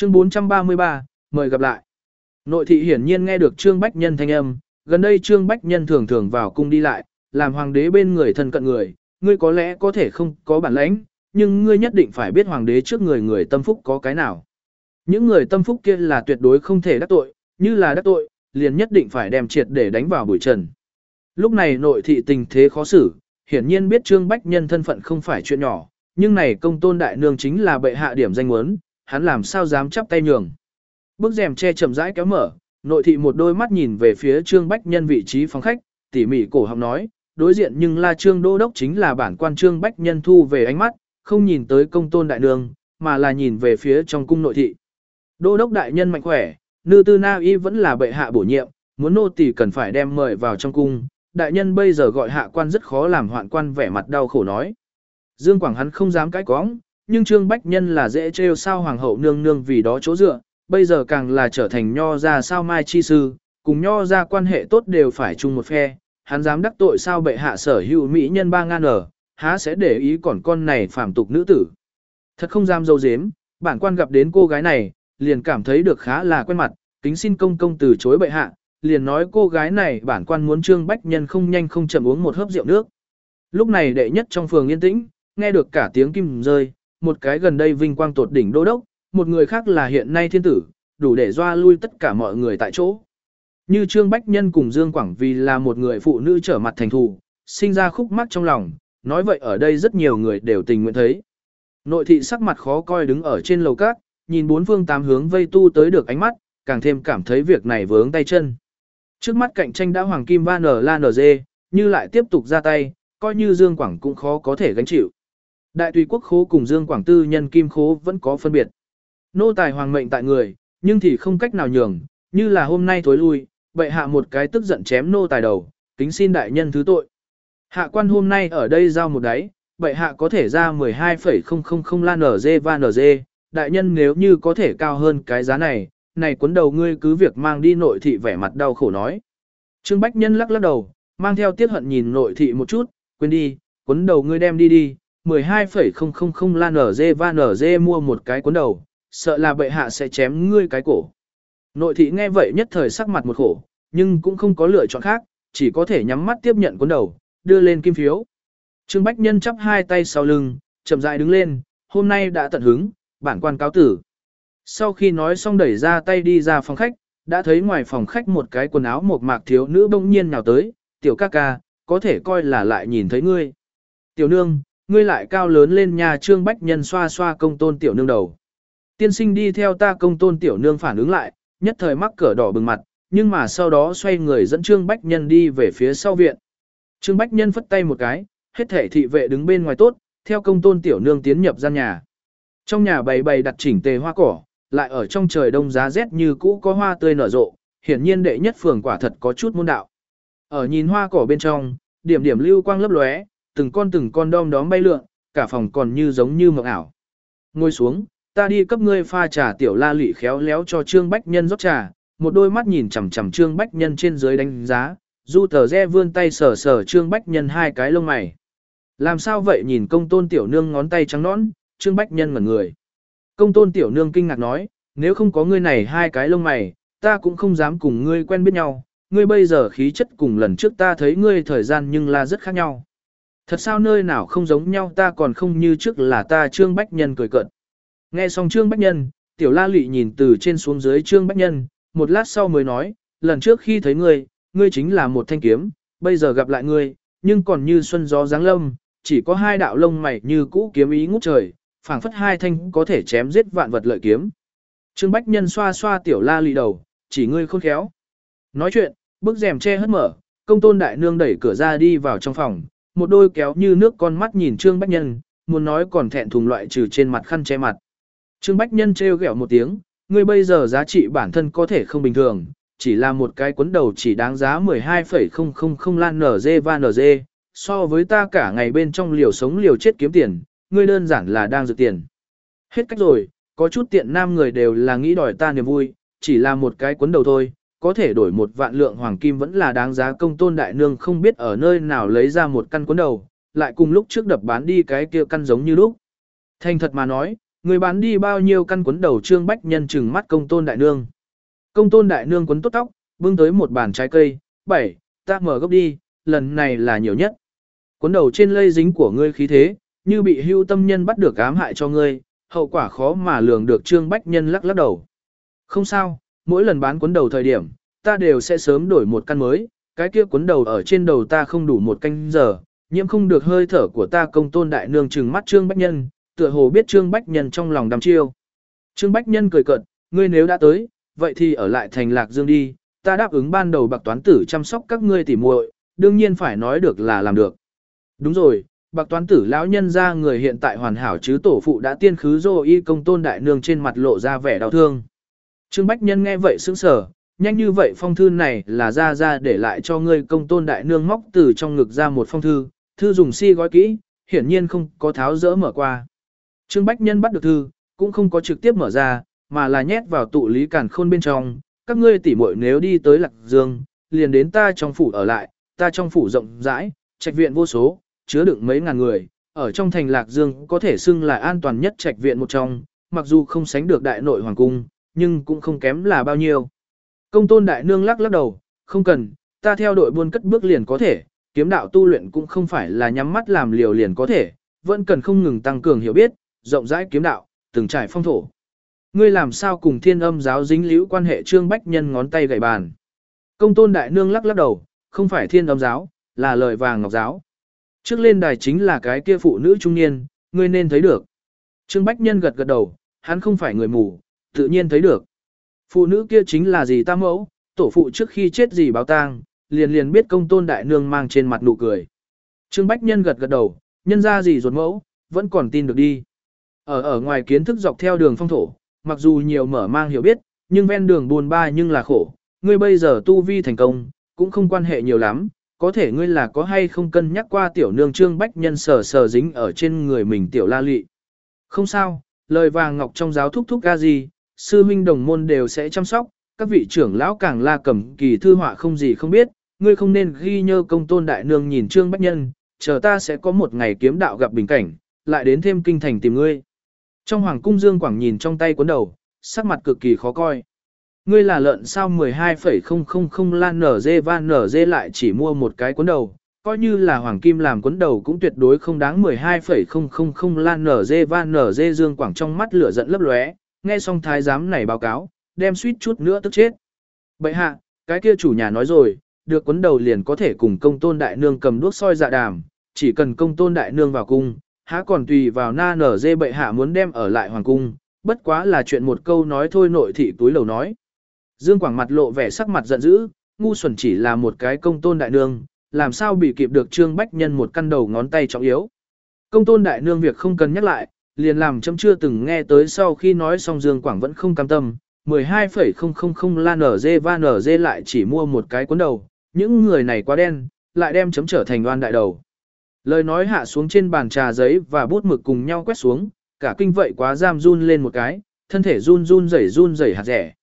Chương 433, mời gặp lại. Nội thị hiển nhiên nghe được Trương Bách Nhân thanh âm, gần đây Trương Bách Nhân thường thường vào cung đi lại, làm hoàng đế bên người thân cận người, ngươi có lẽ có thể không có bản lãnh, nhưng ngươi nhất định phải biết hoàng đế trước người tâm phúc có cái nào. Những người tâm phúc kia là tuyệt đối không thể đắc tội, như là đắc tội, liền nhất định phải đem triệt để đánh vào bụi trần. Lúc này nội thị tình thế khó xử, hiển nhiên biết Trương Bách Nhân thân phận không phải chuyện nhỏ, nhưng này công tôn đại nương chính là bệ hạ điểm danh muốn, hắn làm sao dám chắp tay nhường. Bức rèm che chậm rãi kéo mở, nội thị một đôi mắt nhìn về phía Trương Bách Nhân vị trí phòng khách, tỉ mỉ cổ họng nói, đối diện nhưng là Trương Đô Đốc chính là bản quan Trương Bách Nhân thu về ánh mắt, không nhìn tới công tôn đại nương, mà là nhìn về phía trong cung nội thị. Đô Đốc đại nhân mạnh khỏe, Nư Tư Na Y vẫn là bệ hạ bổ nhiệm, muốn nô tỳ cần phải đem mời vào trong cung, đại nhân bây giờ gọi hạ quan rất khó làm hoạn quan vẻ mặt đau khổ nói. Dương Quảng hắn không dám cãi cóng, nhưng Trương Bách Nhân là dễ trêu sao hoàng hậu nương nương vì đó chỗ dựa, bây giờ càng là trở thành nho gia sao mai chi sư, cùng nho gia quan hệ tốt đều phải chung một phe, hắn dám đắc tội sao bệ hạ sở hữu mỹ nhân 3.000 ở, há sẽ để ý còn con này phàm tục nữ tử. Thật không dám dâu dếm, bản quan gặp đến cô gái này, liền cảm thấy được khá là quen mặt, kính xin công công từ chối bệ hạ, liền nói cô gái này bản quan muốn Trương Bách Nhân không nhanh không chậm uống một hớp rượu nước. Lúc này đệ nhất trong phường yên tĩnh, nghe được cả tiếng kim rơi, một cái gần đây vinh quang tột đỉnh đô đốc, một người khác là hiện nay thiên tử, đủ để doa lui tất cả mọi người tại chỗ. Như Trương Bách Nhân cùng Dương Quảng vì là một người phụ nữ trở mặt thành thù, sinh ra khúc mắc trong lòng, nói vậy ở đây rất nhiều người đều tình nguyện thấy. Nội thị sắc mặt khó coi đứng ở trên lầu các, nhìn bốn phương tám hướng vây tu tới được ánh mắt, càng thêm cảm thấy việc này vướng tay chân. Trước mắt cạnh tranh đã hoàng kim van la nz, như lại tiếp tục ra tay, coi như Dương Quảng cũng khó có thể gánh chịu. Đại tùy quốc khố cùng Dương Quảng tư nhân kim khố vẫn có phân biệt. Nô tài hoàng mệnh tại người, nhưng thì không cách nào nhường, như là hôm nay thối lui, bệ hạ một cái tức giận chém nô tài đầu, kính xin đại nhân thứ tội. Hạ quan hôm nay ở đây giao một đáy, bệ hạ có thể ra 12,000 lan nz và nz, đại nhân nếu như có thể cao hơn cái giá này, này cuốn đầu ngươi cứ việc mang đi nội thị vẻ mặt đau khổ nói. Trương Bách Nhân lắc lắc đầu, mang theo tiết hận nhìn nội thị một chút, quên đi, cuốn đầu ngươi đem đi đi, 12,000 lan nz và nz mua một cái cuốn đầu, sợ là bệ hạ sẽ chém ngươi cái cổ. Nội thị nghe vậy nhất thời sắc mặt một khổ, nhưng cũng không có lựa chọn khác, chỉ có thể nhắm mắt tiếp nhận cuốn đầu, đưa lên kim phiếu. Trương Bách Nhân chắp hai tay sau lưng, chậm rãi đứng lên, hôm nay đã tận hứng, bản quan cáo tử. Sau khi nói xong đẩy ra tay đi ra phòng khách, đã thấy ngoài phòng khách một cái quần áo mộc mạc thiếu nữ bỗng nhiên nhào tới, tiểu ca ca, có thể coi là lại nhìn thấy ngươi. Tiểu nương, ngươi lại cao lớn lên nhà. Trương Bách Nhân xoa xoa công tôn tiểu nương đầu. Tiên sinh đi theo ta. Công tôn tiểu nương phản ứng lại, nhất thời mắc cỡ đỏ bừng mặt, nhưng mà sau đó xoay người dẫn Trương Bách Nhân đi về phía sau viện. Trương Bách Nhân phất tay một cái, hết thể thị vệ đứng bên ngoài tốt, theo công tôn tiểu nương tiến nhập gian nhà. Trong nhà bày đặt chỉnh tề hoa cỏ, lại ở trong trời đông giá rét như cũ có hoa tươi nở rộ, hiển nhiên đệ nhất phường quả thật có chút môn đạo. Ở nhìn hoa cỏ bên trong, điểm điểm lưu quang lấp lóe, từng con đom đóm bay lượn, cả phòng còn như giống như mộng ảo. Ngồi xuống, ta đi cấp ngươi pha trà. Tiểu La Lị khéo léo cho Trương Bách Nhân rót trà, một đôi mắt nhìn chằm chằm Trương Bách Nhân trên dưới đánh giá, Du Tờ Re vươn tay sờ sờ Trương Bách Nhân hai cái lông mày. Làm sao vậy? Nhìn công tôn tiểu nương ngón tay trắng nõn, Trương Bách Nhân ngẩn người. Công tôn tiểu nương kinh ngạc nói, nếu không có ngươi này hai cái lông mày, ta cũng không dám cùng ngươi quen biết nhau, ngươi bây giờ khí chất cùng lần trước ta thấy ngươi thời gian nhưng là rất khác nhau. Thật sao nơi nào không giống nhau, ta còn không như trước là ta. Trương Bách Nhân cười cợt. Nghe xong Trương Bách Nhân, Tiểu La Lị nhìn từ trên xuống dưới Trương Bách Nhân, một lát sau mới nói, lần trước khi thấy ngươi chính là một thanh kiếm, bây giờ gặp lại ngươi, nhưng còn như xuân gió giáng lâm, chỉ có hai đạo lông mày như cũ kiếm ý ngút trời, phảng phất hai thanh có thể chém giết vạn vật lợi kiếm. Trương Bách Nhân xoa xoa Tiểu La Lị đầu, chỉ ngươi khôn khéo. Nói chuyện, bức rèm che hất mở, công tôn đại nương đẩy cửa ra đi vào trong phòng, một đôi kéo như nước con mắt nhìn Trương Bách Nhân, muốn nói còn thẹn thùng loại trừ trên mặt khăn che mặt. Trương Bách Nhân trêu ghẹo một tiếng, ngươi bây giờ giá trị bản thân có thể không bình thường, chỉ là một cái cuốn đầu chỉ đáng giá 12,000 lan nz và nz, so với ta cả ngày bên trong liều sống liều chết kiếm tiền, ngươi đơn giản là đang dự tiền. Hết cách rồi, có chút tiện nam người đều là nghĩ đòi ta niềm vui, chỉ là một cái cuốn đầu thôi, có thể đổi 1 vạn lượng hoàng kim vẫn là đáng giá. Công tôn đại nương không biết ở nơi nào lấy ra một căn cuốn đầu, lại cùng lúc trước đập bán đi cái kia căn giống như lúc. Thành thật mà nói, Người bán đi bao nhiêu căn cuốn đầu Trương Bách Nhân trừng mắt Công Tôn đại nương. Công Tôn đại nương cuốn tốt tóc, bưng tới một bàn trái cây, 7, ta mở gốc đi, lần này là nhiều nhất. Cuốn đầu trên lây dính của ngươi khí thế, như bị hưu tâm nhân bắt được ám hại cho ngươi, hậu quả khó mà lường được. Trương Bách Nhân lắc lắc đầu. Không sao, mỗi lần bán cuốn đầu thời điểm, ta đều sẽ sớm đổi một căn mới, cái kia cuốn đầu ở trên đầu ta không đủ một canh giờ, nhiễm không được hơi thở của ta. Công Tôn đại nương trừng mắt Trương Bách Nhân, tựa hồ biết Trương Bách Nhân trong lòng đăm chiêu. Trương Bách Nhân cười cợt, ngươi nếu đã tới, vậy thì ở lại thành Lạc Dương đi, ta đáp ứng ban đầu Bạc Toán Tử chăm sóc các ngươi tỉ muội, đương nhiên phải nói được là làm được. Đúng rồi, Bạc Toán Tử lão nhân ra người hiện tại hoàn hảo chứ, tổ phụ đã tiên khứ rồi. Y Công Tôn đại nương trên mặt lộ ra vẻ đau thương. Trương Bách Nhân nghe vậy sững sờ, nhanh như vậy phong thư này là ra để lại cho ngươi. Công Tôn đại nương móc từ trong ngực ra một phong thư, thư dùng si gói kỹ, hiển nhiên không có tháo dỡ mở qua. Trương Bách Nhân bắt được thư, cũng không có trực tiếp mở ra, mà là nhét vào tụ lý càn khôn bên trong. Các ngươi tỉ muội nếu đi tới Lạc Dương, liền đến ta trong phủ ở lại, ta trong phủ rộng rãi, trạch viện vô số, chứa đựng mấy ngàn người, ở trong thành Lạc Dương có thể xưng là an toàn nhất trạch viện một trong, mặc dù không sánh được đại nội hoàng cung, nhưng cũng không kém là bao nhiêu. Công Tôn đại nương lắc lắc đầu, không cần, ta theo đội buôn cất bước liền có thể, kiếm đạo tu luyện cũng không phải là nhắm mắt làm liều liền có thể, vẫn cần không ngừng tăng cường hiểu biết, rộng rãi kiếm đạo, từng trải phong thổ. Ngươi làm sao cùng Thiên Âm giáo dính líu quan hệ? Trương Bách Nhân ngón tay gảy bàn. Công Tôn đại nương lắc lắc đầu, không phải Thiên Âm giáo, là Lời Vàng Ngọc giáo. Trước lên đài chính là cái kia phụ nữ trung niên, ngươi nên thấy được. Trương Bách Nhân gật gật đầu, hắn không phải người mù, tự nhiên thấy được. Phụ nữ kia chính là dì Tam Mẫu, tổ phụ trước khi chết dì báo tang, liền biết Công Tôn đại nương mang trên mặt nụ cười. Trương Bách Nhân gật gật đầu, nhân ra dì ruột mẫu, vẫn còn tin được đi. Ở ngoài kiến thức dọc theo đường phong thổ, mặc dù nhiều mở mang hiểu biết, nhưng ven đường buồn ba nhưng là khổ. Ngươi bây giờ tu vi thành công, cũng không quan hệ nhiều lắm, có thể ngươi là có hay không cân nhắc qua tiểu nương? Trương Bách Nhân sờ dính ở trên người mình tiểu la lị. Không sao, Lời Vàng Ngọc trong giáo thúc ca gì, sư huynh đồng môn đều sẽ chăm sóc, các vị trưởng lão càng la cầm kỳ thư họa không gì không biết, ngươi không nên ghi nhớ. Công Tôn đại nương nhìn Trương Bách Nhân, chờ ta sẽ có một ngày kiếm đạo gặp bình cảnh, lại đến thêm kinh thành tìm ngươi. Trong hoàng cung Dương Quảng nhìn trong tay cuốn đầu, sắc mặt cực kỳ khó coi. Ngươi là lợn sao? 12,000 lan nở dê van nở dê lại chỉ mua một cái cuốn đầu, coi như là hoàng kim làm cuốn đầu cũng tuyệt đối không đáng 12,000 lan nở dê van nở dê. Dương Quảng trong mắt lửa giận lấp lóe, nghe xong thái giám này báo cáo, đem suýt chút nữa tức chết. Bệ hạ, cái kia chủ nhà nói rồi, được cuốn đầu liền có thể cùng Công Tôn đại nương cầm đuốc soi dạ đàm, chỉ cần Công Tôn đại nương vào cung, há còn tùy vào na nở dê. Bệ hạ muốn đem ở lại hoàng cung, bất quá là chuyện một câu nói thôi. Nội thị túi lầu nói. Dương Quảng mặt lộ vẻ sắc mặt giận dữ, ngu xuẩn, chỉ là một cái Công Tôn đại nương, làm sao bị kịp được Trương Bách Nhân một căn đầu ngón tay trọng yếu. Công Tôn đại nương việc không cần nhắc lại, liền làm chấm chưa từng nghe tới. Sau khi nói xong Dương Quảng vẫn không cam tâm, 12,000 lan nở dê van nở dê lại chỉ mua một cái cuốn đầu, những người này quá đen, lại đem chấm trở thành oan đại đầu. Lời nói hạ xuống, trên bàn trà giấy và bút mực cùng nhau quét xuống, cả kinh vậy quá giam run lên một cái, thân thể run rẩy hạt rẻ.